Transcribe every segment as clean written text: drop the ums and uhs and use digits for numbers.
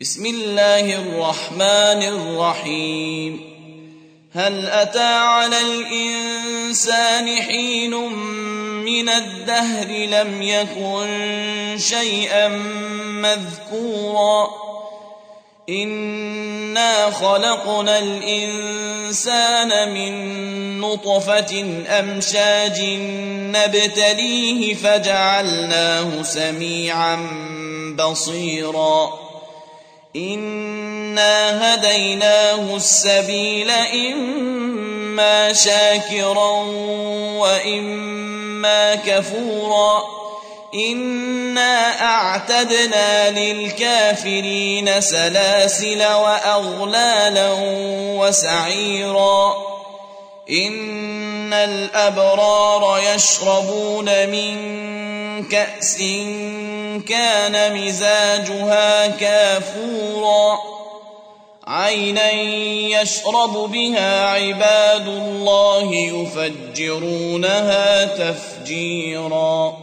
بسم الله الرحمن الرحيم. هل أتى على الإنسان حين من الدهر لم يكن شيئا مذكورا إنا خلقنا الإنسان من نطفة أمشاج نبتليه فجعلناه سميعا بصيرا إنا هديناه السبيل إما شاكرا وإما كفورا إنا أعتدنا للكافرين سلاسل وأغلالا وسعيرا إن الأبرار يشربون من كأس كان مزاجها كافورا عينا يشرب بها عباد الله يفجرونها تفجيرا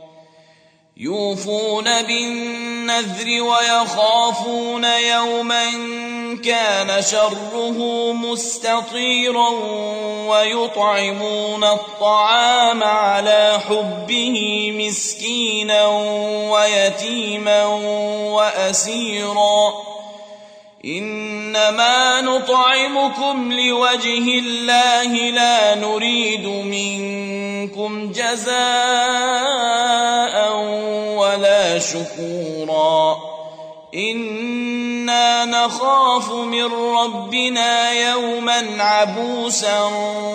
يوفون بالنذر ويخافون يوما كان شره مستطيرا ويطعمون الطعام على حبه مسكينا ويتيما وأسيرا إنما نطعمكم لوجه الله لا نريد منكم جزاء ولا شكورا إنا نخاف من ربنا يوما عبوسا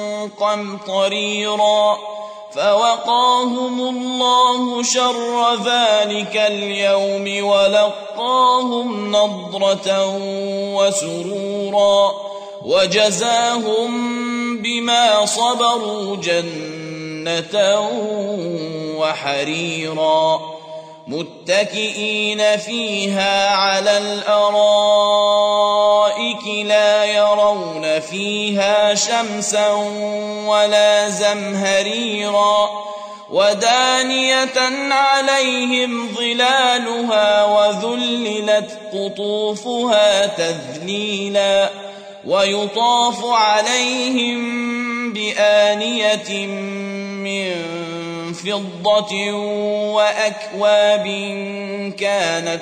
قمطريرا فوقاهم الله شر ذلك اليوم ولقاهم نضرة وسرورا وجزاهم بما صبروا جنة وحريرا متكئين فيها على الأرائك لا يرون فيها شمسا ولا زمهريرا ودانية عليهم ظلالها وذللت قطوفها تذليلا ويطاف عليهم بآنية من فضة وأكواب كانت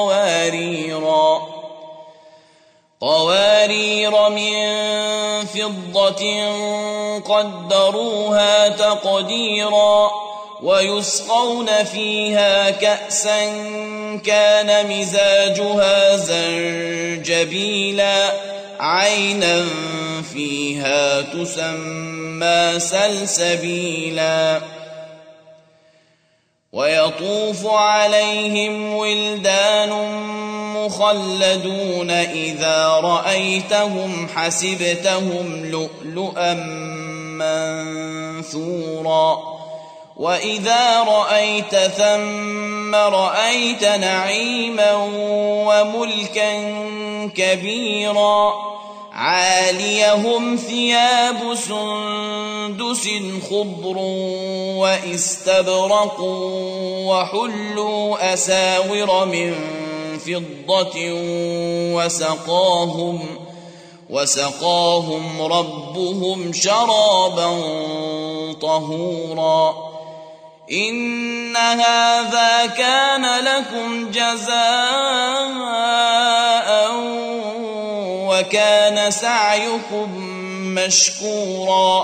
قوارير من فضة قدروها تقديرا ويسقون فيها كأسا كان مزاجها زنجبيلا عينا فيها تسمى سلسبيلا ويطوف عليهم ولدان مخلدون إذا رأيتهم حسبتهم لؤلؤا منثورا وإذا رأيت ثم رأيت نعيما وملكا كبيرا عاليهم ثياب سندس خضر واستبرق وحلوا أساور من فضة وسقاهم ربهم شرابا طهورا إن هذا كان لكم جزاء وكان سعيكم مشكورا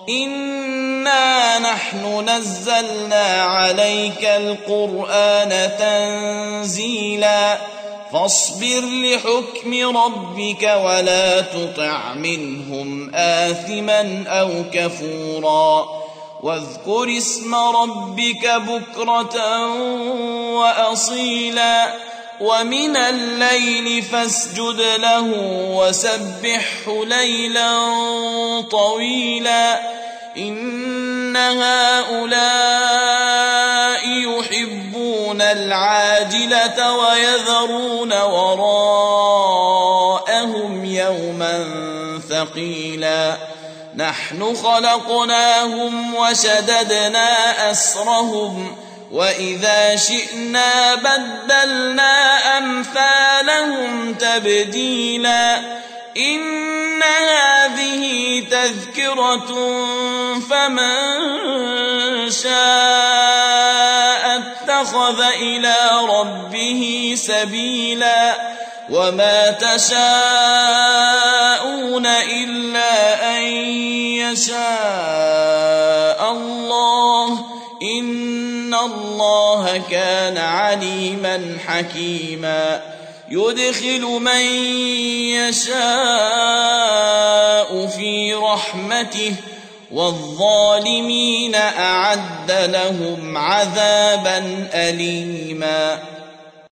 إنا نحن نزلنا عليك القرآن تنزيلا فاصبر لحكم ربك ولا تطع منهم آثما أو كفورا واذكر اسم ربك بكرة وأصيلا ومن الليل فاسجد له وسبحه ليلا طويلا إن هؤلاء يحبون العاجلة ويذرون وراءهم يوما ثقيلا نحن خلقناهم وشددنا أسرهم وإذا شئنا بدلنا أمثالهم تبديلا إن هذه تذكرة فمن شاء اتخذ إلى ربه سبيلا وما تشاءون إلا أن يشاء الله إن الله كان عليما حكيما يدخل من يشاء في رحمته والظالمين أعد لهم عذابا أليما